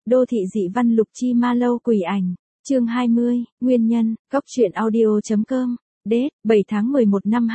Đô thị dị văn Lục Chi Ma Lâu quỷ ảnh. Chương 20, nguyên nhân, góc truyện audio.com. Date, 7 tháng 11 năm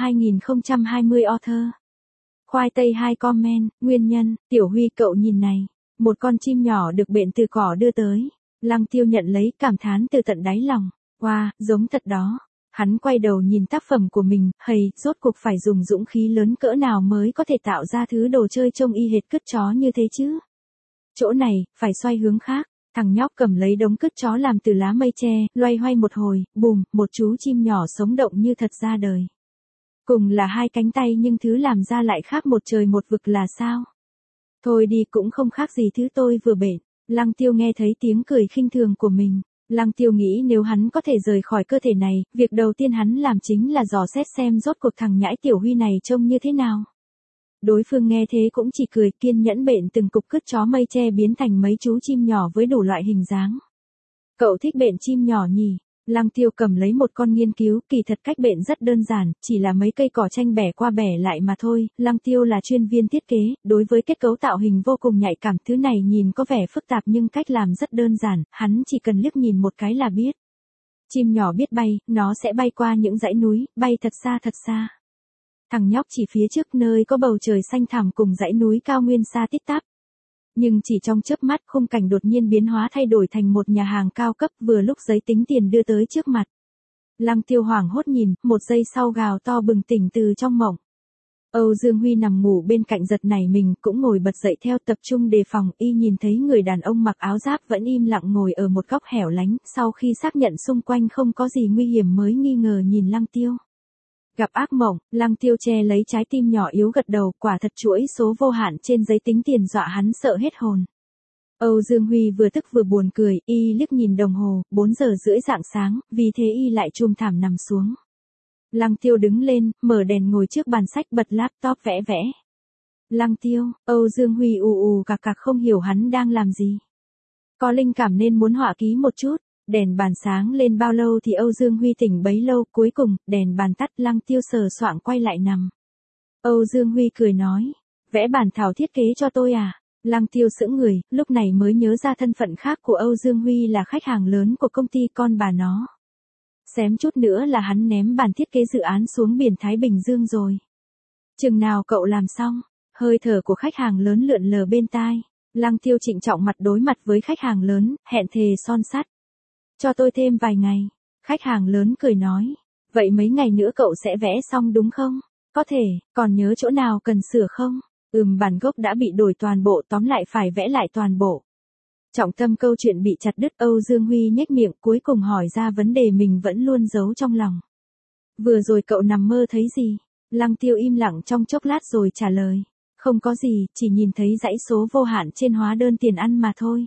2020 author. Khoai tây 2 comment, nguyên nhân, Tiểu Huy cậu nhìn này. Một con chim nhỏ được bệnh từ cỏ đưa tới. Lăng Tiêu nhận lấy cảm thán từ tận đáy lòng. Wow, giống thật đó. Hắn quay đầu nhìn tác phẩm của mình, rốt cuộc phải dùng dũng khí lớn cỡ nào mới có thể tạo ra thứ đồ chơi trông y hệt cứt chó như thế chứ. Chỗ này, phải xoay hướng khác. Thằng nhóc cầm lấy đống cứt chó làm từ lá mây tre, loay hoay một hồi, bùm, một chú chim nhỏ sống động như thật ra đời. Cùng là 2 cánh tay nhưng thứ làm ra lại khác một trời một vực là sao? Thôi đi cũng không khác gì thứ tôi vừa bệnh. Lăng Tiêu nghe thấy tiếng cười khinh thường của mình. Lăng Tiêu nghĩ nếu hắn có thể rời khỏi cơ thể này, việc đầu tiên hắn làm chính là dò xét xem rốt cuộc thằng nhãi Tiểu Huy này trông như thế nào. Đối phương nghe thế cũng chỉ cười, kiên nhẫn bệnh từng cục cứt chó mây tre biến thành mấy chú chim nhỏ với đủ loại hình dáng. Cậu thích bệnh chim nhỏ nhỉ? Lăng Tiêu cầm lấy một con nghiên cứu, kỳ thật cách bệnh rất đơn giản, chỉ là mấy cây cỏ tranh bẻ qua bẻ lại mà thôi. Lăng Tiêu là chuyên viên thiết kế, đối với kết cấu tạo hình vô cùng nhạy cảm, thứ này nhìn có vẻ phức tạp nhưng cách làm rất đơn giản, hắn chỉ cần liếc nhìn một cái là biết. Chim nhỏ biết bay, nó sẽ bay qua những dãy núi, bay thật xa thật xa. Thằng nhóc chỉ phía trước nơi có bầu trời xanh thẳm cùng dãy núi cao nguyên xa tít tắp. Nhưng chỉ trong chớp mắt khung cảnh đột nhiên biến hóa thay đổi thành một nhà hàng cao cấp vừa lúc giấy tính tiền đưa tới trước mặt. Lăng Tiêu hoảng hốt nhìn, một giây sau gào to bừng tỉnh từ trong mộng. Âu Dương Huy nằm ngủ bên cạnh giật nảy mình cũng ngồi bật dậy theo tập trung đề phòng y nhìn thấy người đàn ông mặc áo giáp vẫn im lặng ngồi ở một góc hẻo lánh sau khi xác nhận xung quanh không có gì nguy hiểm mới nghi ngờ nhìn Lăng Tiêu. Gặp ác mộng, Lăng Tiêu che lấy trái tim nhỏ yếu gật đầu, quả thật chuỗi số vô hạn trên giấy tính tiền dọa hắn sợ hết hồn. Âu Dương Huy vừa tức vừa buồn cười, y liếc nhìn đồng hồ, 4 giờ rưỡi rạng sáng, vì thế y lại chum thảm nằm xuống. Lăng Tiêu đứng lên, mở đèn ngồi trước bàn sách bật laptop vẽ vẽ. Lăng Tiêu, Âu Dương Huy ù cạc cạc không hiểu hắn đang làm gì. Có linh cảm nên muốn họa ký một chút. Đèn bàn sáng lên bao lâu thì Âu Dương Huy tỉnh bấy lâu, cuối cùng, đèn bàn tắt, Lăng Tiêu sờ soạng quay lại nằm. Âu Dương Huy cười nói, vẽ bản thảo thiết kế cho tôi à? Lăng Tiêu sững người, lúc này mới nhớ ra thân phận khác của Âu Dương Huy là khách hàng lớn của công ty con bà nó. Xém chút nữa là hắn ném bản thiết kế dự án xuống biển Thái Bình Dương rồi. Chừng nào cậu làm xong? Hơi thở của khách hàng lớn lượn lờ bên tai. Lăng Tiêu trịnh trọng mặt đối mặt với khách hàng lớn, hẹn thề son sắt. Cho tôi thêm vài ngày. Khách hàng lớn cười nói. Vậy mấy ngày nữa cậu sẽ vẽ xong đúng không? Có thể, còn nhớ chỗ nào cần sửa không? Bản gốc đã bị đổi toàn bộ, tóm lại phải vẽ lại toàn bộ. Trọng tâm câu chuyện bị chặt đứt, Âu Dương Huy nhếch miệng cuối cùng hỏi ra vấn đề mình vẫn luôn giấu trong lòng. Vừa rồi cậu nằm mơ thấy gì? Lăng Tiêu im lặng trong chốc lát rồi trả lời. Không có gì, chỉ nhìn thấy dãy số vô hạn trên hóa đơn tiền ăn mà thôi.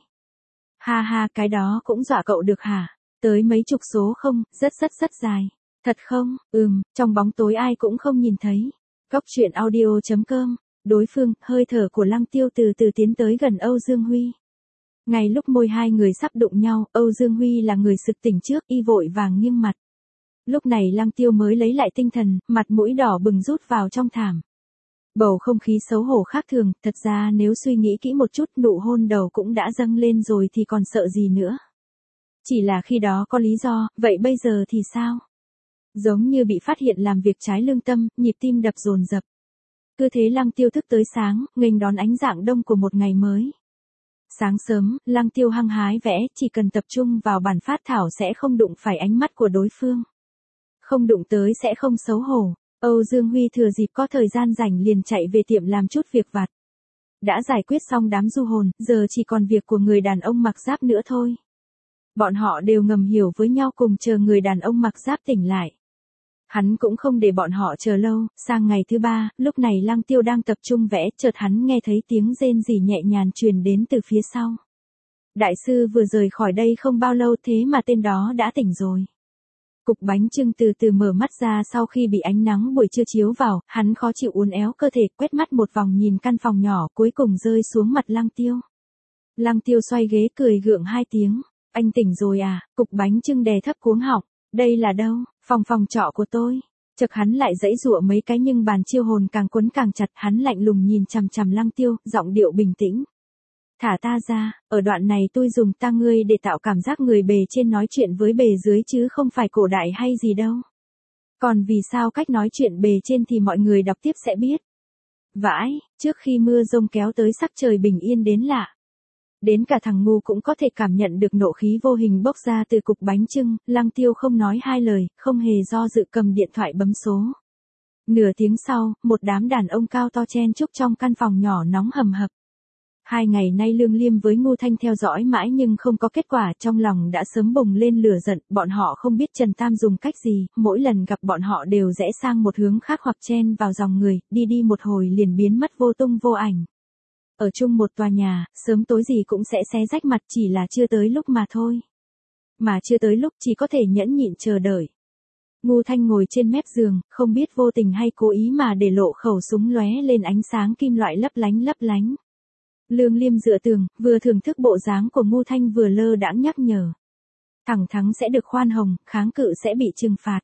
Ha ha, cái đó cũng dọa cậu được hả? Tới mấy chục số không, rất dài. Thật không? Trong bóng tối ai cũng không nhìn thấy. Góc truyện audio.com. Đối phương, hơi thở của Lăng Tiêu từ từ tiến tới gần Âu Dương Huy. Ngay lúc môi hai người sắp đụng nhau, Âu Dương Huy là người sực tỉnh trước, y vội vàng nghiêng mặt. Lúc này Lăng Tiêu mới lấy lại tinh thần, mặt mũi đỏ bừng rút vào trong thảm. Bầu không khí xấu hổ khác thường, thật ra nếu suy nghĩ kỹ một chút nụ hôn đầu cũng đã dâng lên rồi thì còn sợ gì nữa. Chỉ là khi đó có lý do, vậy bây giờ thì sao? Giống như bị phát hiện làm việc trái lương tâm, nhịp tim đập dồn dập. Cứ thế Lăng Tiêu thức tới sáng, nghênh đón ánh rạng đông của một ngày mới. Sáng sớm, Lăng Tiêu hăng hái vẽ, chỉ cần tập trung vào bản phát thảo sẽ không đụng phải ánh mắt của đối phương. Không đụng tới sẽ không xấu hổ. Âu Dương Huy thừa dịp có thời gian rảnh liền chạy về tiệm làm chút việc vặt. Đã giải quyết xong đám du hồn, giờ chỉ còn việc của người đàn ông mặc giáp nữa thôi. Bọn họ đều ngầm hiểu với nhau cùng chờ người đàn ông mặc giáp tỉnh lại. Hắn cũng không để bọn họ chờ lâu, sang ngày thứ 3, lúc này Lăng Tiêu đang tập trung vẽ, chợt hắn nghe thấy tiếng rên rỉ nhẹ nhàng truyền đến từ phía sau. Đại sư vừa rời khỏi đây không bao lâu thế mà tên đó đã tỉnh rồi. Cục bánh chưng từ từ mở mắt ra sau khi bị ánh nắng buổi trưa chiếu vào, hắn khó chịu uốn éo cơ thể, quét mắt một vòng nhìn căn phòng nhỏ, cuối cùng rơi xuống mặt Lăng Tiêu. Lăng Tiêu xoay ghế cười gượng 2 tiếng, anh tỉnh rồi à? Cục bánh chưng đè thấp cuống họng, đây là đâu? Phòng trọ của tôi. Chợt hắn lại giãy giụa mấy cái nhưng bàn chiêu hồn càng quấn càng chặt, hắn lạnh lùng nhìn chằm chằm Lăng Tiêu, giọng điệu bình tĩnh. Thả ta ra, ở đoạn này tôi dùng ta ngươi để tạo cảm giác người bề trên nói chuyện với bề dưới chứ không phải cổ đại hay gì đâu. Còn vì sao cách nói chuyện bề trên thì mọi người đọc tiếp sẽ biết. Vãi, trước khi mưa rông kéo tới sắc trời bình yên đến lạ. Đến cả thằng ngu cũng có thể cảm nhận được nộ khí vô hình bốc ra từ cục bánh chưng, Lăng Tiêu không nói hai lời, không hề do dự cầm điện thoại bấm số. Nửa tiếng sau, một đám đàn ông cao to chen chúc trong căn phòng nhỏ nóng hầm hập. 2 ngày nay Lương Liêm với Ngô Thanh theo dõi mãi nhưng không có kết quả, trong lòng đã sớm bùng lên lửa giận, bọn họ không biết Trần Tam dùng cách gì, mỗi lần gặp bọn họ đều rẽ sang một hướng khác hoặc chen vào dòng người, đi một hồi liền biến mất vô tung vô ảnh. Ở chung một tòa nhà, sớm tối gì cũng sẽ xé rách mặt, chỉ là chưa tới lúc mà thôi. Mà chưa tới lúc chỉ có thể nhẫn nhịn chờ đợi. Ngô Thanh ngồi trên mép giường, không biết vô tình hay cố ý mà để lộ khẩu súng lóe lên ánh sáng kim loại lấp lánh lấp lánh. Lương Liêm dựa tường, vừa thưởng thức bộ dáng của Ngô Thanh vừa lơ đãng nhắc nhở. Thẳng thắng sẽ được khoan hồng, kháng cự sẽ bị trừng phạt.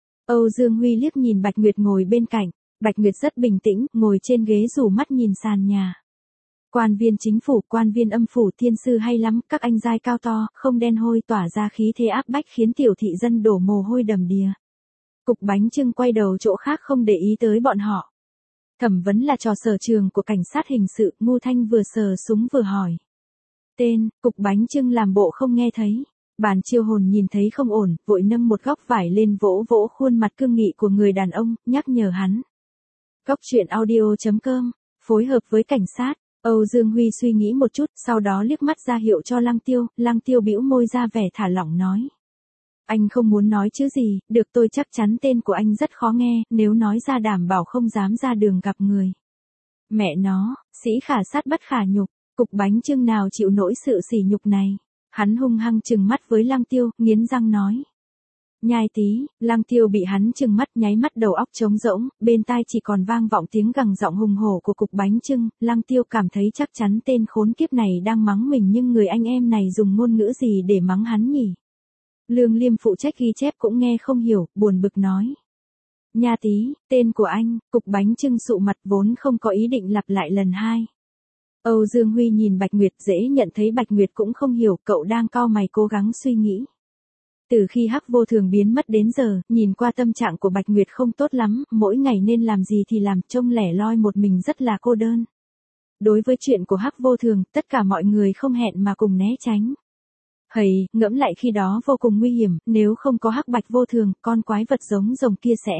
Âu Dương Huy liếc nhìn Bạch Nguyệt ngồi bên cạnh, Bạch Nguyệt rất bình tĩnh, ngồi trên ghế rủ mắt nhìn sàn nhà. Quan viên chính phủ, quan viên âm phủ, thiên sư hay lắm, các anh giai cao to, không đen hôi tỏa ra khí thế áp bách khiến tiểu thị dân đổ mồ hôi đầm đìa. Cục bánh chưng quay đầu chỗ khác không để ý tới bọn họ. Thẩm vấn là trò sở trường của cảnh sát hình sự, Ngô Thanh vừa sờ súng vừa hỏi. Tên, cục bánh chưng làm bộ không nghe thấy. Bàn chiêu hồn nhìn thấy không ổn, vội nâng một góc vải lên vỗ vỗ khuôn mặt cương nghị của người đàn ông, nhắc nhở hắn. Góc truyện audio.com, phối hợp với cảnh sát. Âu Dương Huy suy nghĩ một chút, sau đó liếc mắt ra hiệu cho Lăng Tiêu bĩu môi ra vẻ thả lỏng nói. Anh không muốn nói chứ gì, được tôi chắc chắn tên của anh rất khó nghe, nếu nói ra đảm bảo không dám ra đường gặp người. Mẹ nó, sĩ khả sát bất khả nhục, cục bánh chưng nào chịu nổi sự sỉ nhục này. Hắn hung hăng trừng mắt với Lăng Tiêu, nghiến răng nói. Nhai tí, Lăng Tiêu bị hắn trừng mắt nháy mắt đầu óc trống rỗng, bên tai chỉ còn vang vọng tiếng gằn giọng hùng hổ của cục bánh chưng, Lăng Tiêu cảm thấy chắc chắn tên khốn kiếp này đang mắng mình nhưng người anh em này dùng ngôn ngữ gì để mắng hắn nhỉ? Lương Liêm phụ trách ghi chép cũng nghe không hiểu, buồn bực nói. Nha tí, tên của anh, cục bánh chưng sụ mặt vốn không có ý định lặp lại lần hai. Âu Dương Huy nhìn Bạch Nguyệt dễ nhận thấy Bạch Nguyệt cũng không hiểu, cậu đang cau mày cố gắng suy nghĩ. Từ khi Hắc Vô Thường biến mất đến giờ, nhìn qua tâm trạng của Bạch Nguyệt không tốt lắm, mỗi ngày nên làm gì thì làm, trông lẻ loi một mình rất là cô đơn. Đối với chuyện của Hắc Vô Thường, tất cả mọi người không hẹn mà cùng né tránh. Hầy, ngẫm lại khi đó vô cùng nguy hiểm, nếu không có Hắc Bạch Vô Thường, con quái vật giống rồng kia sẽ.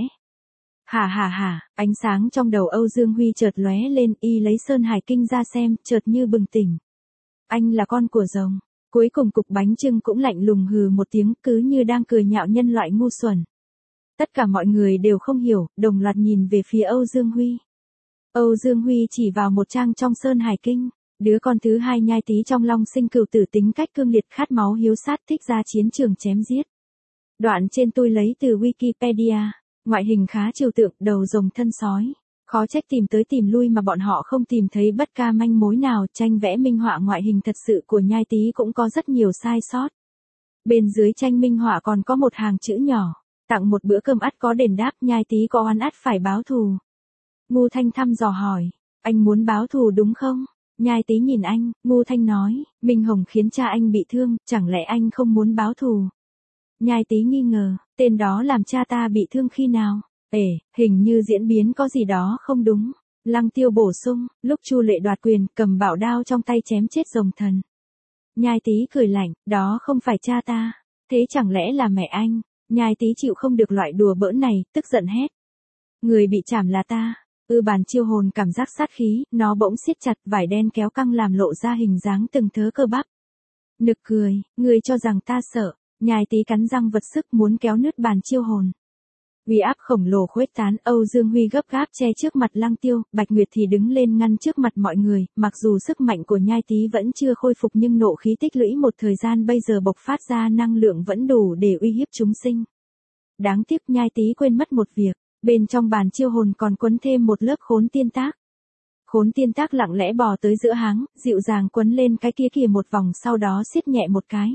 Hả, ánh sáng trong đầu Âu Dương Huy chợt lóe lên, y lấy Sơn Hải Kinh ra xem, chợt như bừng tỉnh. Anh là con của rồng. Cuối cùng cục bánh chưng cũng lạnh lùng hừ một tiếng, cứ như đang cười nhạo nhân loại ngu xuẩn. Tất cả mọi người đều không hiểu, đồng loạt nhìn về phía Âu Dương Huy. Âu Dương Huy chỉ vào một trang trong Sơn Hải Kinh. Đứa con thứ hai Nhai Tý trong Long Sinh Cửu Tử tính cách cương liệt, khát máu hiếu sát, thích ra chiến trường chém giết. Đoạn trên tôi lấy từ Wikipedia. Ngoại hình khá trừu tượng, đầu rồng thân sói. Khó trách tìm tới tìm lui mà bọn họ không tìm thấy bất ca manh mối nào. Tranh vẽ minh họa ngoại hình thật sự của Nhai Tý cũng có rất nhiều sai sót. Bên dưới tranh minh họa còn có một hàng chữ nhỏ. Tặng một bữa cơm ắt có đền đáp, Nhai Tý có oán ắt phải báo thù. Ngô Thanh thăm dò hỏi. Anh muốn báo thù đúng không? Nhai Tý nhìn anh, Ngô Thanh nói. Minh Hồng khiến cha anh bị thương, chẳng lẽ anh không muốn báo thù? Nhai Tý nghi ngờ, tên đó làm cha ta bị thương khi nào? Hình như diễn biến có gì đó không đúng. Lăng Tiêu bổ sung, lúc Chu Lệ đoạt quyền, cầm bảo đao trong tay chém chết rồng thần. Nhai Tý cười lạnh, đó không phải cha ta. Thế chẳng lẽ là mẹ anh? Nhai Tý chịu không được loại đùa bỡn này, tức giận hét. Người bị chảm là ta. Bàn chiêu hồn cảm giác sát khí, nó bỗng siết chặt, vải đen kéo căng làm lộ ra hình dáng từng thớ cơ bắp. Nực cười, người cho rằng ta sợ. Nhai Tý cắn răng vật sức muốn kéo nứt bàn chiêu hồn. Uy áp khổng lồ khuếch tán, Âu Dương Huy gấp gáp che trước mặt Lăng Tiêu, Bạch Nguyệt thì đứng lên ngăn trước mặt mọi người, mặc dù sức mạnh của Nhai Tý vẫn chưa khôi phục nhưng nộ khí tích lũy một thời gian bây giờ bộc phát ra năng lượng vẫn đủ để uy hiếp chúng sinh. Đáng tiếc Nhai Tý quên mất một việc, bên trong bàn chiêu hồn còn quấn thêm một lớp khốn tiên tác. Khốn tiên tác lặng lẽ bò tới giữa háng, dịu dàng quấn lên cái kia kìa một vòng sau đó siết nhẹ một cái.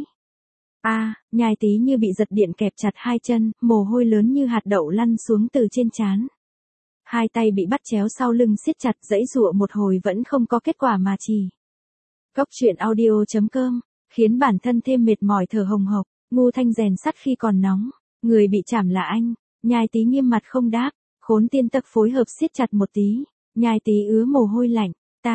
Nhai Tý như bị giật điện kẹp chặt hai chân, mồ hôi lớn như hạt đậu lăn xuống từ trên trán. Hai tay bị bắt chéo sau lưng siết chặt, giãy giụa một hồi vẫn không có kết quả mà chỉ Cốc truyện audio.com, khiến bản thân thêm mệt mỏi thở hồng hộc, ngu thanh rèn sắt khi còn nóng, người bị chảm là anh, Nhai Tý nghiêm mặt không đáp, Khốn Tiên Tắc phối hợp siết chặt một tí, Nhai Tý ứa mồ hôi lạnh,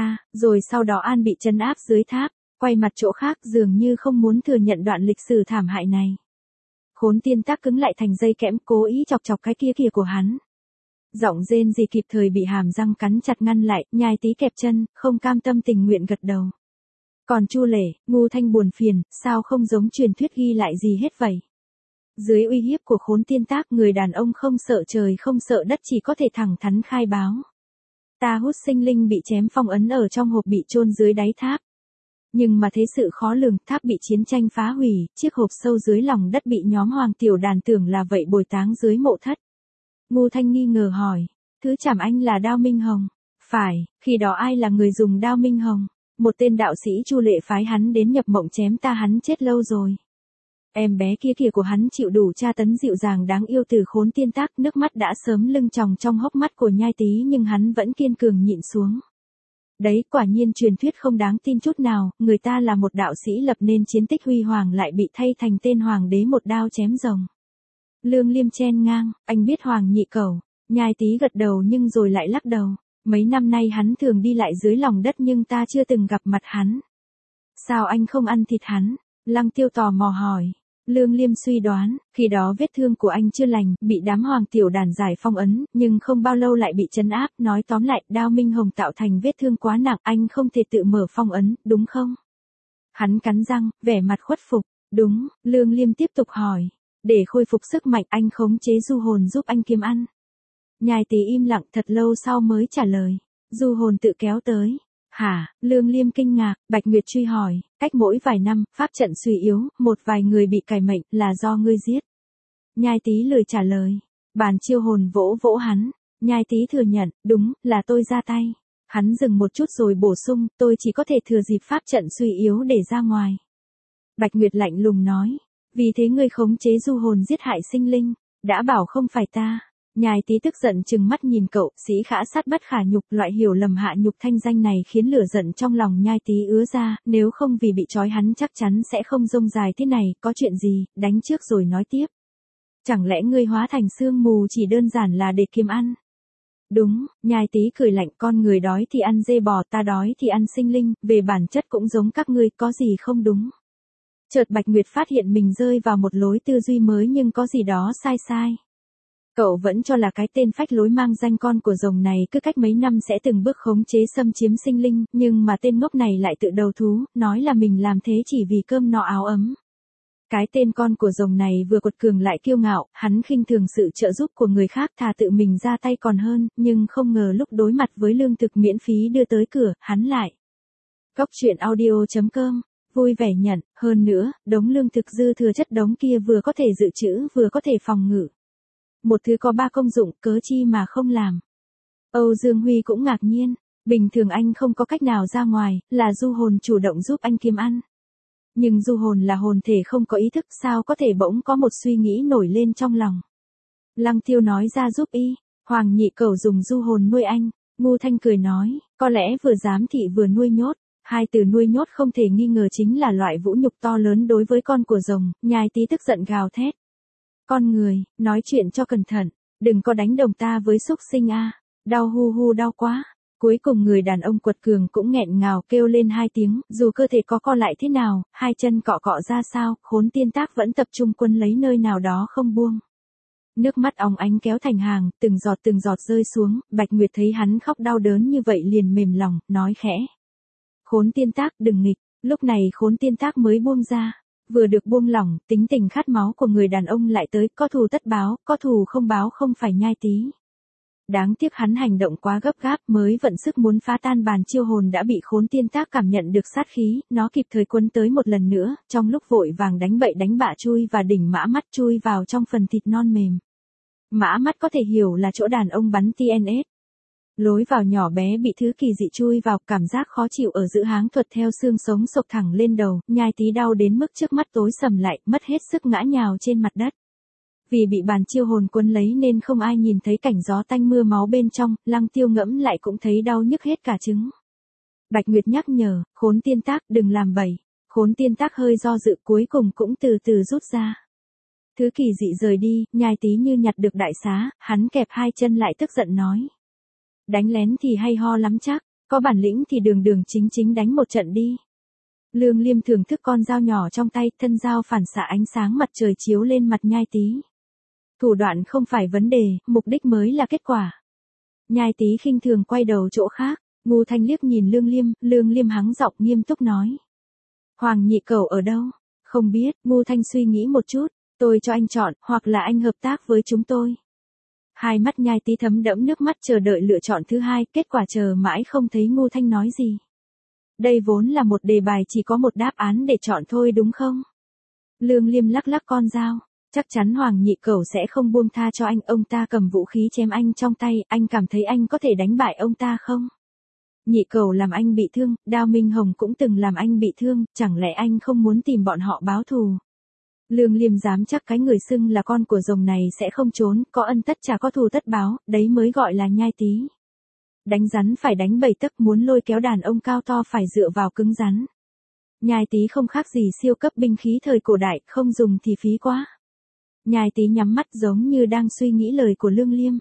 rồi sau đó An bị trấn áp dưới tháp, quay mặt chỗ khác dường như không muốn thừa nhận đoạn lịch sử thảm hại này. Khốn Tiên Tắc cứng lại thành dây kẽm cố ý chọc chọc cái kia kìa của hắn. Giọng rên rỉ kịp thời bị hàm răng cắn chặt ngăn lại, Nhai Tý kẹp chân, không cam tâm tình nguyện gật đầu. Còn Chu Lễ, ngu thanh buồn phiền, sao không giống truyền thuyết ghi lại gì hết vậy? Dưới uy hiếp của Khốn Tiên Tắc, người đàn ông không sợ trời không sợ đất chỉ có thể thẳng thắn khai báo. Ta hút sinh linh bị chém phong ấn ở trong hộp bị chôn dưới đáy tháp. Nhưng mà thế sự khó lường, tháp bị chiến tranh phá hủy, chiếc hộp sâu dưới lòng đất bị nhóm Hoàng Tiểu Đàn tưởng là vậy bồi táng dưới mộ thất. Ngu Thanh nghi ngờ hỏi, thứ chảm anh là Đao Minh Hồng? Phải, khi đó ai là người dùng Đao Minh Hồng? Một tên đạo sĩ Chu Lệ phái hắn đến nhập mộng chém ta, hắn chết lâu rồi. Em bé kia kìa của hắn chịu đủ tra tấn dịu dàng đáng yêu từ Khốn Tiên Tắc, nước mắt đã sớm lưng tròng trong hốc mắt của Nhai Tý nhưng hắn vẫn kiên cường nhịn xuống. Đấy, quả nhiên truyền thuyết không đáng tin chút nào, người ta là một đạo sĩ lập nên chiến tích huy hoàng lại bị thay thành tên hoàng đế một đao chém rồng. Lương Liêm chen ngang, anh biết Hoàng Nhị Cẩu. Nhai Tý gật đầu nhưng rồi lại lắc đầu. Mấy năm nay hắn thường đi lại dưới lòng đất nhưng ta chưa từng gặp mặt hắn. Sao anh không ăn thịt hắn? Lăng Tiêu tò mò hỏi. Lương Liêm suy đoán, khi đó vết thương của anh chưa lành, bị đám Hoàng Tiểu Đàn giải phong ấn, nhưng không bao lâu lại bị trấn áp, nói tóm lại, Đao Minh Hồng tạo thành vết thương quá nặng, anh không thể tự mở phong ấn, đúng không? Hắn cắn răng, vẻ mặt khuất phục, đúng, Lương Liêm tiếp tục hỏi. Để khôi phục sức mạnh anh khống chế du hồn giúp anh kiếm ăn. Nhai Tý im lặng thật lâu sau mới trả lời. Du hồn tự kéo tới. Hả? Lương Liêm kinh ngạc, Bạch Nguyệt truy hỏi, cách mỗi vài năm, pháp trận suy yếu, một vài người bị cải mệnh, là do ngươi giết. Nhai Tý lười trả lời. Bàn chiêu hồn vỗ vỗ hắn. Nhai Tý thừa nhận, đúng, là tôi ra tay. Hắn dừng một chút rồi bổ sung, tôi chỉ có thể thừa dịp pháp trận suy yếu để ra ngoài. Bạch Nguyệt lạnh lùng nói. Vì thế ngươi khống chế du hồn giết hại sinh linh, đã bảo không phải ta. Nhai Tý tức giận trừng mắt nhìn cậu, sĩ khả sát bất khả nhục, loại hiểu lầm hạ nhục thanh danh này khiến lửa giận trong lòng Nhai Tý ứa ra, nếu không vì bị trói hắn chắc chắn sẽ không rông dài thế này, có chuyện gì, đánh trước rồi nói tiếp. Chẳng lẽ ngươi hóa thành sương mù chỉ đơn giản là để kiếm ăn? Đúng, Nhai Tý cười lạnh, con người đói thì ăn dê bò, ta đói thì ăn sinh linh, về bản chất cũng giống các ngươi, có gì không đúng? Chợt Bạch Nguyệt phát hiện mình rơi vào một lối tư duy mới nhưng có gì đó sai. Cậu vẫn cho là cái tên phách lối mang danh con của rồng này cứ cách mấy năm sẽ từng bước khống chế xâm chiếm sinh linh, nhưng mà tên ngốc này lại tự đầu thú, nói là mình làm thế chỉ vì cơm no áo ấm. Cái tên con của rồng này vừa quật cường lại kiêu ngạo, hắn khinh thường sự trợ giúp của người khác thà tự mình ra tay còn hơn, nhưng không ngờ lúc đối mặt với lương thực miễn phí đưa tới cửa, hắn lại. Cốc truyện audio.com vui vẻ nhận, hơn nữa, đống lương thực dư thừa chất đống kia vừa có thể dự trữ vừa có thể phòng ngự. Một thứ có ba công dụng, cớ chi mà không làm. Âu Dương Huy cũng ngạc nhiên, bình thường anh không có cách nào ra ngoài, là du hồn chủ động giúp anh kiếm ăn. Nhưng du hồn là hồn thể không có ý thức, sao có thể bỗng có một suy nghĩ nổi lên trong lòng. Lăng Tiêu nói ra giúp y, Hoàng Nhị Cẩu dùng du hồn nuôi anh, Ngu Thanh cười nói, có lẽ vừa giám thị vừa nuôi nhốt. Hai từ nuôi nhốt không thể nghi ngờ chính là loại vũ nhục to lớn đối với con của rồng, Nhai Tý tức giận gào thét. Con người, nói chuyện cho cẩn thận, đừng có đánh đồng ta với súc sinh a, đau hu hu đau quá. Cuối cùng người đàn ông quật cường cũng nghẹn ngào kêu lên hai tiếng, dù cơ thể có co lại thế nào, hai chân cọ cọ ra sao, Khốn Tiên Tắc vẫn tập trung quân lấy nơi nào đó không buông. Nước mắt óng ánh kéo thành hàng, từng giọt rơi xuống, Bạch Nguyệt thấy hắn khóc đau đớn như vậy liền mềm lòng, nói khẽ. Khốn Tiên Tắc đừng nghịch, lúc này Khốn Tiên Tắc mới buông ra. Vừa được buông lỏng, tính tình khát máu của người đàn ông lại tới, có thù tất báo, có thù không báo không phải Nhai Tý. Đáng tiếc hắn hành động quá gấp gáp, mới vận sức muốn phá tan bàn chiêu hồn đã bị Khốn Tiên Tắc cảm nhận được sát khí, nó kịp thời quấn tới một lần nữa, trong lúc vội vàng đánh bậy đánh bạ chui và đỉnh mã mắt chui vào trong phần thịt non mềm. Mã mắt có thể hiểu là chỗ đàn ông bắn TNS. Lối vào nhỏ bé bị thứ kỳ dị chui vào, cảm giác khó chịu ở giữa háng thuật theo xương sống sộc thẳng lên đầu, Nhai Tý đau đến mức trước mắt tối sầm lại, mất hết sức ngã nhào trên mặt đất. Vì bị bàn chiêu hồn quấn lấy nên không ai nhìn thấy cảnh gió tanh mưa máu bên trong, Lăng Tiêu ngẫm lại cũng thấy đau nhức hết cả trứng. Bạch Nguyệt nhắc nhở, Khốn Tiên Tác đừng làm bậy. Khốn Tiên Tác hơi do dự cuối cùng cũng từ từ rút ra. Thứ kỳ dị rời đi, Nhai Tý như nhặt được đại xá, hắn kẹp hai chân lại tức giận nói. Đánh lén thì hay ho lắm chắc, có bản lĩnh thì đường đường chính chính đánh một trận đi. Lương Liêm thưởng thức con dao nhỏ trong tay, thân dao phản xạ ánh sáng mặt trời chiếu lên mặt Nhai Tý. Thủ đoạn không phải vấn đề, mục đích mới là kết quả. Nhai Tý khinh thường quay đầu chỗ khác, Ngô Thanh liếc nhìn Lương Liêm hắng giọng nghiêm túc nói. Hoàng nhị cẩu ở đâu? Không biết, Ngô Thanh suy nghĩ một chút, tôi cho anh chọn, hoặc là anh hợp tác với chúng tôi. Hai mắt Nhai Tý thấm đẫm nước mắt chờ đợi lựa chọn thứ hai, kết quả chờ mãi không thấy Ngô Thanh nói gì. Đây vốn là một đề bài chỉ có một đáp án để chọn thôi đúng không? Lương Liêm lắc lắc con dao, chắc chắn Hoàng nhị cẩu sẽ không buông tha cho anh, ông ta cầm vũ khí chém anh trong tay, anh cảm thấy anh có thể đánh bại ông ta không? Nhị cẩu làm anh bị thương, Đao Minh Hồng cũng từng làm anh bị thương, chẳng lẽ anh không muốn tìm bọn họ báo thù? Lương Liêm dám chắc cái người xưng là con của rồng này sẽ không trốn, có ân tất trả có thù tất báo, đấy mới gọi là Nhai Tý. Đánh rắn phải đánh bầy tấc, muốn lôi kéo đàn ông cao to phải dựa vào cứng rắn. Nhai Tý không khác gì siêu cấp binh khí thời cổ đại, không dùng thì phí quá. Nhai Tý nhắm mắt giống như đang suy nghĩ lời của Lương Liêm.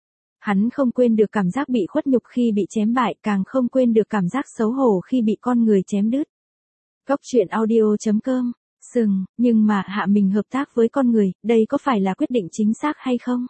Hắn không quên được cảm giác bị khuất nhục khi bị chém bại, càng không quên được cảm giác xấu hổ khi bị con người chém đứt. Cốc truyện audio.com, nhưng mà hạ mình hợp tác với con người, đây có phải là quyết định chính xác hay không?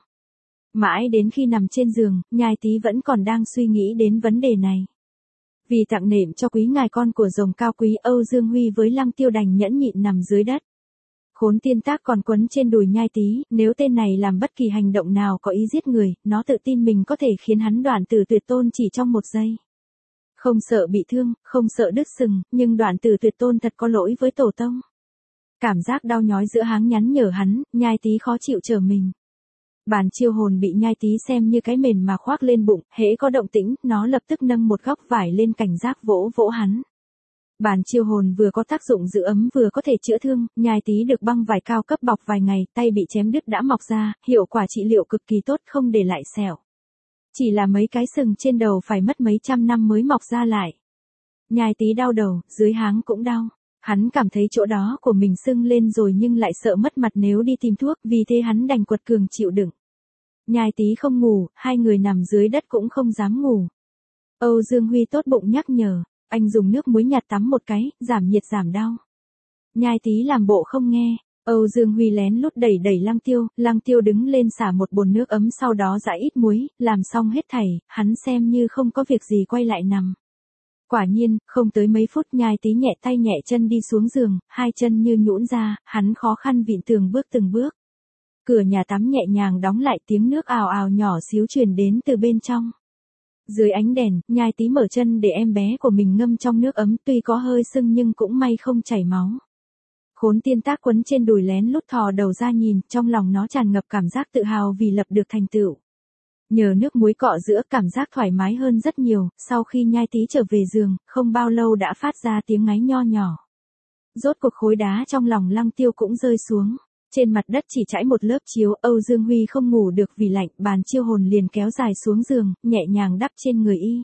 Mãi đến khi nằm trên giường, Nhai Tý vẫn còn đang suy nghĩ đến vấn đề này. Vì tặng nệm cho quý ngài con của rồng cao quý, Âu Dương Huy với Lăng Tiêu đành nhẫn nhịn nằm dưới đất. Khốn Tiên Tác còn quấn trên đùi Nhai Tý, nếu tên này làm bất kỳ hành động nào có ý giết người, nó tự tin mình có thể khiến hắn đoạn tử tuyệt tôn chỉ trong một giây. Không sợ bị thương, không sợ đứt sừng, nhưng đoạn tử tuyệt tôn thật có lỗi với tổ tông. Cảm giác đau nhói giữa háng nhắn nhở hắn, Nhai Tý khó chịu trở mình. Bàn chiêu hồn bị Nhai Tý xem như cái mền mà khoác lên bụng, hễ có động tĩnh, nó lập tức nâng một góc vải lên cảnh giác vỗ vỗ hắn. Bàn chiêu hồn vừa có tác dụng giữ ấm vừa có thể chữa thương, Nhai Tý được băng vải cao cấp bọc vài ngày, tay bị chém đứt đã mọc ra, hiệu quả trị liệu cực kỳ tốt không để lại sẹo. Chỉ là mấy cái sừng trên đầu phải mất mấy trăm năm mới mọc ra lại. Nhai Tý đau đầu, dưới háng cũng đau. Hắn cảm thấy chỗ đó của mình sưng lên rồi nhưng lại sợ mất mặt nếu đi tìm thuốc, vì thế hắn đành quật cường chịu đựng. Nhai Tý không ngủ, hai người nằm dưới đất cũng không dám ngủ. Âu Dương Huy tốt bụng nhắc nhở, anh dùng nước muối nhạt tắm một cái, giảm nhiệt giảm đau. Nhai Tý làm bộ không nghe, Âu Dương Huy lén lút đẩy đẩy Lăng Tiêu đứng lên xả một bồn nước ấm sau đó rã ít muối, làm xong hết thảy, hắn xem như không có việc gì quay lại nằm. Quả nhiên, không tới mấy phút Nhai Tý nhẹ tay nhẹ chân đi xuống giường, hai chân như nhũn ra, hắn khó khăn vịn tường bước từng bước. Cửa nhà tắm nhẹ nhàng đóng lại, tiếng nước ào ào nhỏ xíu truyền đến từ bên trong. Dưới ánh đèn, Nhai Tý mở chân để em bé của mình ngâm trong nước ấm, tuy có hơi sưng nhưng cũng may không chảy máu. Khốn Tiên Tác quấn trên đùi lén lút thò đầu ra nhìn, trong lòng nó tràn ngập cảm giác tự hào vì lập được thành tựu. Nhờ nước muối cọ giữa, cảm giác thoải mái hơn rất nhiều, sau khi Nhai Tý trở về giường, không bao lâu đã phát ra tiếng ngáy nho nhỏ. Rốt cuộc khối đá trong lòng Lăng Tiêu cũng rơi xuống. Trên mặt đất chỉ trải một lớp chiếu, Âu Dương Huy không ngủ được vì lạnh, bàn chiêu hồn liền kéo dài xuống giường, nhẹ nhàng đắp trên người y.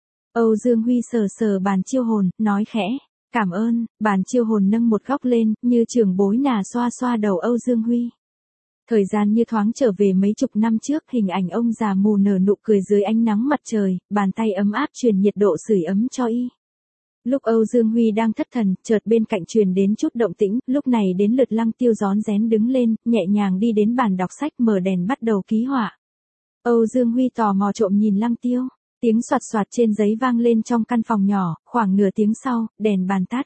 Âu Dương Huy sờ sờ bàn chiêu hồn, nói khẽ, cảm ơn, bàn chiêu hồn nâng một góc lên, như trưởng bối nà xoa xoa đầu Âu Dương Huy. Thời gian như thoáng trở về mấy chục năm trước, hình ảnh ông già mù nở nụ cười dưới ánh nắng mặt trời, bàn tay ấm áp truyền nhiệt độ sưởi ấm cho y. Lúc Âu Dương Huy đang thất thần, chợt bên cạnh truyền đến chút động tĩnh, lúc này đến lượt Lăng Tiêu rón rén đứng lên, nhẹ nhàng đi đến bàn đọc sách mở đèn bắt đầu ký họa. Âu Dương Huy tò mò trộm nhìn Lăng Tiêu, tiếng soạt soạt trên giấy vang lên trong căn phòng nhỏ, khoảng nửa tiếng sau, đèn bàn tắt.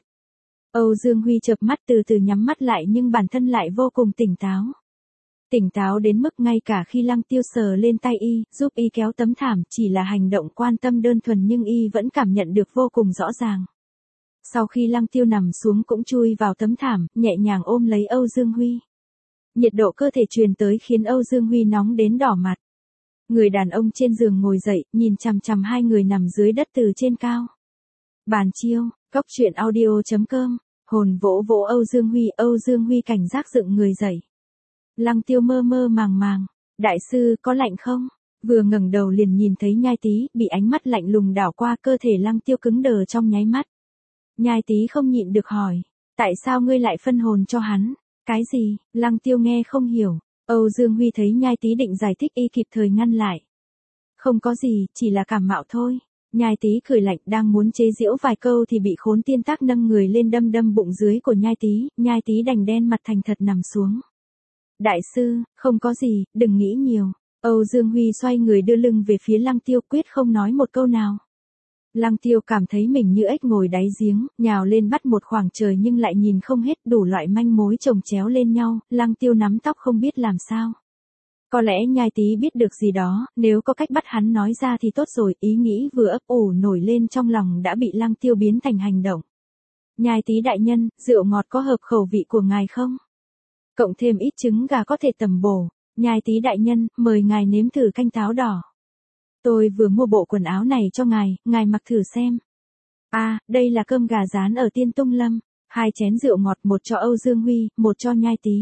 Âu Dương Huy chợp mắt từ từ nhắm mắt lại nhưng bản thân lại vô cùng tỉnh táo. Tỉnh táo đến mức ngay cả khi Lăng Tiêu sờ lên tay y, giúp y kéo tấm thảm, chỉ là hành động quan tâm đơn thuần nhưng y vẫn cảm nhận được vô cùng rõ ràng. Sau khi Lăng Tiêu nằm xuống cũng chui vào tấm thảm, nhẹ nhàng ôm lấy Âu Dương Huy. Nhiệt độ cơ thể truyền tới khiến Âu Dương Huy nóng đến đỏ mặt. Người đàn ông trên giường ngồi dậy, nhìn chằm chằm hai người nằm dưới đất từ trên cao. Bàn chiêu, cốc truyện audio.com, hồn vỗ vỗ Âu Dương Huy cảnh giác dựng người dậy. Lăng Tiêu mơ mơ màng màng, đại sư có lạnh không? Vừa ngẩng đầu liền nhìn thấy Nhai Tý, bị ánh mắt lạnh lùng đảo qua cơ thể Lăng Tiêu cứng đờ trong nháy mắt. Nhai Tý không nhịn được hỏi, tại sao ngươi lại phân hồn cho hắn? Cái gì? Lăng Tiêu nghe không hiểu. Âu Dương Huy thấy Nhai Tý định giải thích y kịp thời ngăn lại. Không có gì, chỉ là cảm mạo thôi. Nhai Tý cười lạnh đang muốn chế giễu vài câu thì bị Khốn Tiên Tác nâng người lên đâm đâm bụng dưới của Nhai Tý đành đen mặt thành thật nằm xuống. Đại sư, không có gì, đừng nghĩ nhiều. Âu Dương Huy xoay người đưa lưng về phía Lăng Tiêu quyết không nói một câu nào. Lăng Tiêu cảm thấy mình như ếch ngồi đáy giếng, nhào lên bắt một khoảng trời nhưng lại nhìn không hết đủ loại manh mối chồng chéo lên nhau, Lăng Tiêu nắm tóc không biết làm sao. Có lẽ Nhai Tý biết được gì đó, nếu có cách bắt hắn nói ra thì tốt rồi, ý nghĩ vừa ấp ủ nổi lên trong lòng đã bị Lăng Tiêu biến thành hành động. Nhai Tý đại nhân, rượu ngọt có hợp khẩu vị của ngài không? Cộng thêm ít trứng gà có thể tầm bổ. Nhai Tý đại nhân, mời ngài nếm thử canh táo đỏ. Tôi vừa mua bộ quần áo này cho ngài mặc thử xem. À, đây là cơm gà rán ở Tiên Tung Lâm. 2 chén rượu ngọt, một cho Âu Dương Huy, một cho Nhai Tý.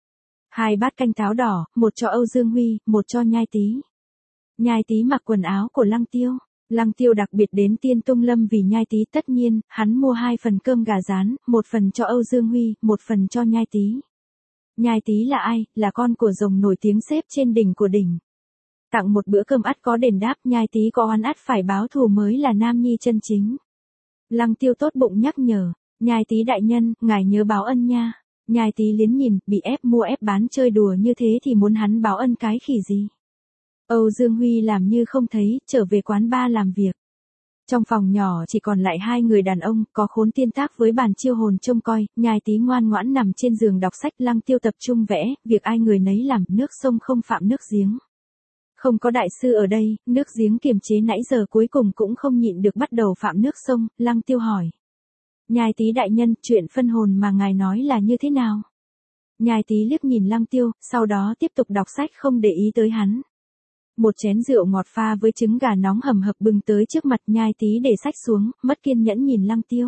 2 bát canh táo đỏ, một cho Âu Dương Huy, một cho Nhai Tý. Nhai Tý mặc quần áo của Lăng Tiêu. Lăng Tiêu đặc biệt đến Tiên Tung Lâm vì Nhai Tý, tất nhiên, hắn mua 2 phần cơm gà rán, 1 phần cho Âu Dương Huy, 1 phần cho Nhai Tý. Nhai Tý là ai? Là con của rồng nổi tiếng xếp trên đỉnh của đỉnh. Tặng một bữa cơm ắt có đền đáp, Nhai Tý có oán ắt phải báo thù mới là nam nhi chân chính. Lăng Tiêu tốt bụng nhắc nhở, Nhai Tý đại nhân, ngài nhớ báo ân nha. Nhai Tý liến nhìn, bị ép mua ép bán chơi đùa như thế thì muốn hắn báo ân cái khỉ gì. Âu Dương Huy làm như không thấy, trở về quán bar làm việc. Trong phòng nhỏ chỉ còn lại 2 người đàn ông, có Khốn Tiên Tác với bàn chiêu hồn trông coi, Nhai Tý ngoan ngoãn nằm trên giường đọc sách, Lăng Tiêu tập trung vẽ, việc ai người nấy làm, nước sông không phạm nước giếng. Không có đại sư ở đây, nước giếng kiềm chế nãy giờ cuối cùng cũng không nhịn được bắt đầu phạm nước sông, Lăng Tiêu hỏi. Nhai Tý đại nhân, chuyện phân hồn mà ngài nói là như thế nào? Nhai Tý liếc nhìn Lăng Tiêu, sau đó tiếp tục đọc sách không để ý tới hắn. Một chén rượu ngọt pha với trứng gà nóng hầm hập bưng tới trước mặt, Nhai Tý để sách xuống, mất kiên nhẫn nhìn Lăng Tiêu.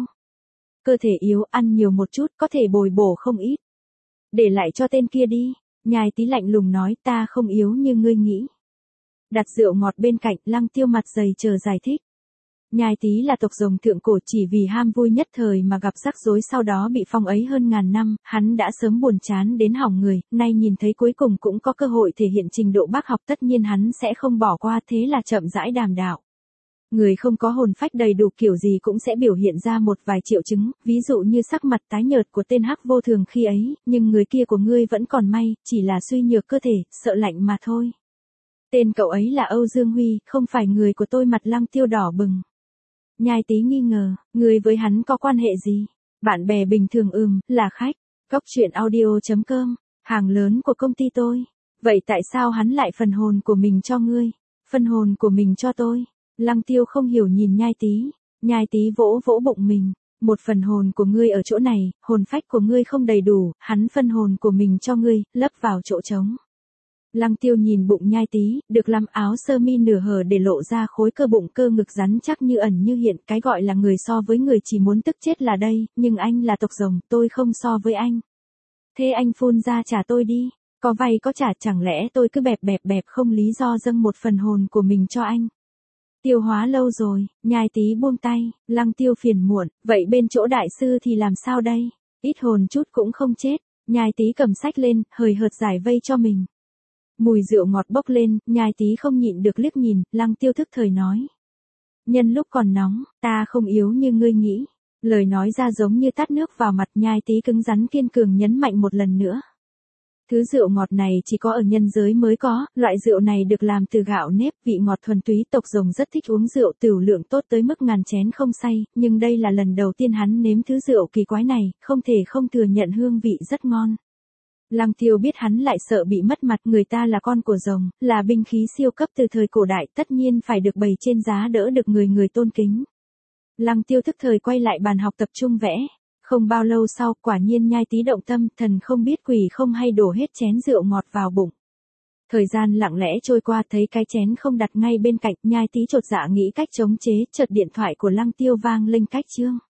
Cơ thể yếu, ăn nhiều một chút, có thể bồi bổ không ít. Để lại cho tên kia đi. Nhai Tý lạnh lùng nói, ta không yếu như ngươi nghĩ. Đặt rượu ngọt bên cạnh, Lăng Tiêu mặt dày chờ giải thích. Nhai Tý là tộc rồng thượng cổ, chỉ vì ham vui nhất thời mà gặp rắc rối, sau đó bị phong ấy hơn ngàn năm, hắn đã sớm buồn chán đến hỏng người, nay nhìn thấy cuối cùng cũng có cơ hội thể hiện trình độ bác học, tất nhiên hắn sẽ không bỏ qua, thế là chậm rãi đàm đạo. Người không có hồn phách đầy đủ kiểu gì cũng sẽ biểu hiện ra một vài triệu chứng, ví dụ như sắc mặt tái nhợt của tên Hắc Vô Thường khi ấy, nhưng người kia của ngươi vẫn còn may, chỉ là suy nhược cơ thể, sợ lạnh mà thôi. Tên cậu ấy là Âu Dương Huy, không phải người của tôi. Mặt Lăng Tiêu đỏ bừng. Nhai Tý nghi ngờ, người với hắn có quan hệ gì? Bạn bè bình thường là khách. Cóc truyện audio.com, hàng lớn của công ty tôi. Vậy tại sao hắn lại phần hồn của mình cho ngươi? Phần hồn của mình cho tôi? Lăng Tiêu không hiểu nhìn Nhai Tý. Nhai Tý vỗ vỗ bụng mình. Một phần hồn của ngươi ở chỗ này, hồn phách của ngươi không đầy đủ, hắn phân hồn của mình cho ngươi, lấp vào chỗ trống. Lăng Tiêu nhìn bụng Nhai Tý, được làm áo sơ mi nửa hở để lộ ra khối cơ bụng cơ ngực rắn chắc như ẩn như hiện, cái gọi là người so với người chỉ muốn tức chết là đây, nhưng anh là tộc rồng, tôi không so với anh. Thế anh phun ra trả tôi đi, có vay có trả, chẳng lẽ tôi cứ bẹp không lý do dâng một phần hồn của mình cho anh. Tiêu hóa lâu rồi, Nhai Tý buông tay, Lăng Tiêu phiền muộn, vậy bên chỗ đại sư thì làm sao đây? Ít hồn chút cũng không chết. Nhai Tý cầm sách lên, hời hợt giải vây cho mình. Mùi rượu ngọt bốc lên, Nhai Tý không nhịn được liếc nhìn, Lăng Tiêu thức thời nói. Nhân lúc còn nóng, ta không yếu như ngươi nghĩ. Lời nói ra giống như tát nước vào mặt, Nhai Tý cứng rắn kiên cường nhấn mạnh một lần nữa. Thứ rượu ngọt này chỉ có ở nhân giới mới có, loại rượu này được làm từ gạo nếp, vị ngọt thuần túy, tộc rồng rất thích uống rượu, tửu lượng tốt tới mức ngàn chén không say, nhưng đây là lần đầu tiên hắn nếm thứ rượu kỳ quái này, không thể không thừa nhận hương vị rất ngon. Lăng Tiêu biết hắn lại sợ bị mất mặt, người ta là con của rồng, là binh khí siêu cấp từ thời cổ đại, tất nhiên phải được bày trên giá đỡ được người tôn kính. Lăng Tiêu thức thời quay lại bàn học tập trung vẽ. Không bao lâu sau, quả nhiên Nhai Tý động tâm, thần không biết quỷ không hay đổ hết chén rượu ngọt vào bụng. Thời gian lặng lẽ trôi qua, thấy cái chén không đặt ngay bên cạnh, Nhai Tý chột dạ nghĩ cách chống chế, chợt điện thoại của Lăng Tiêu vang lên cách chương.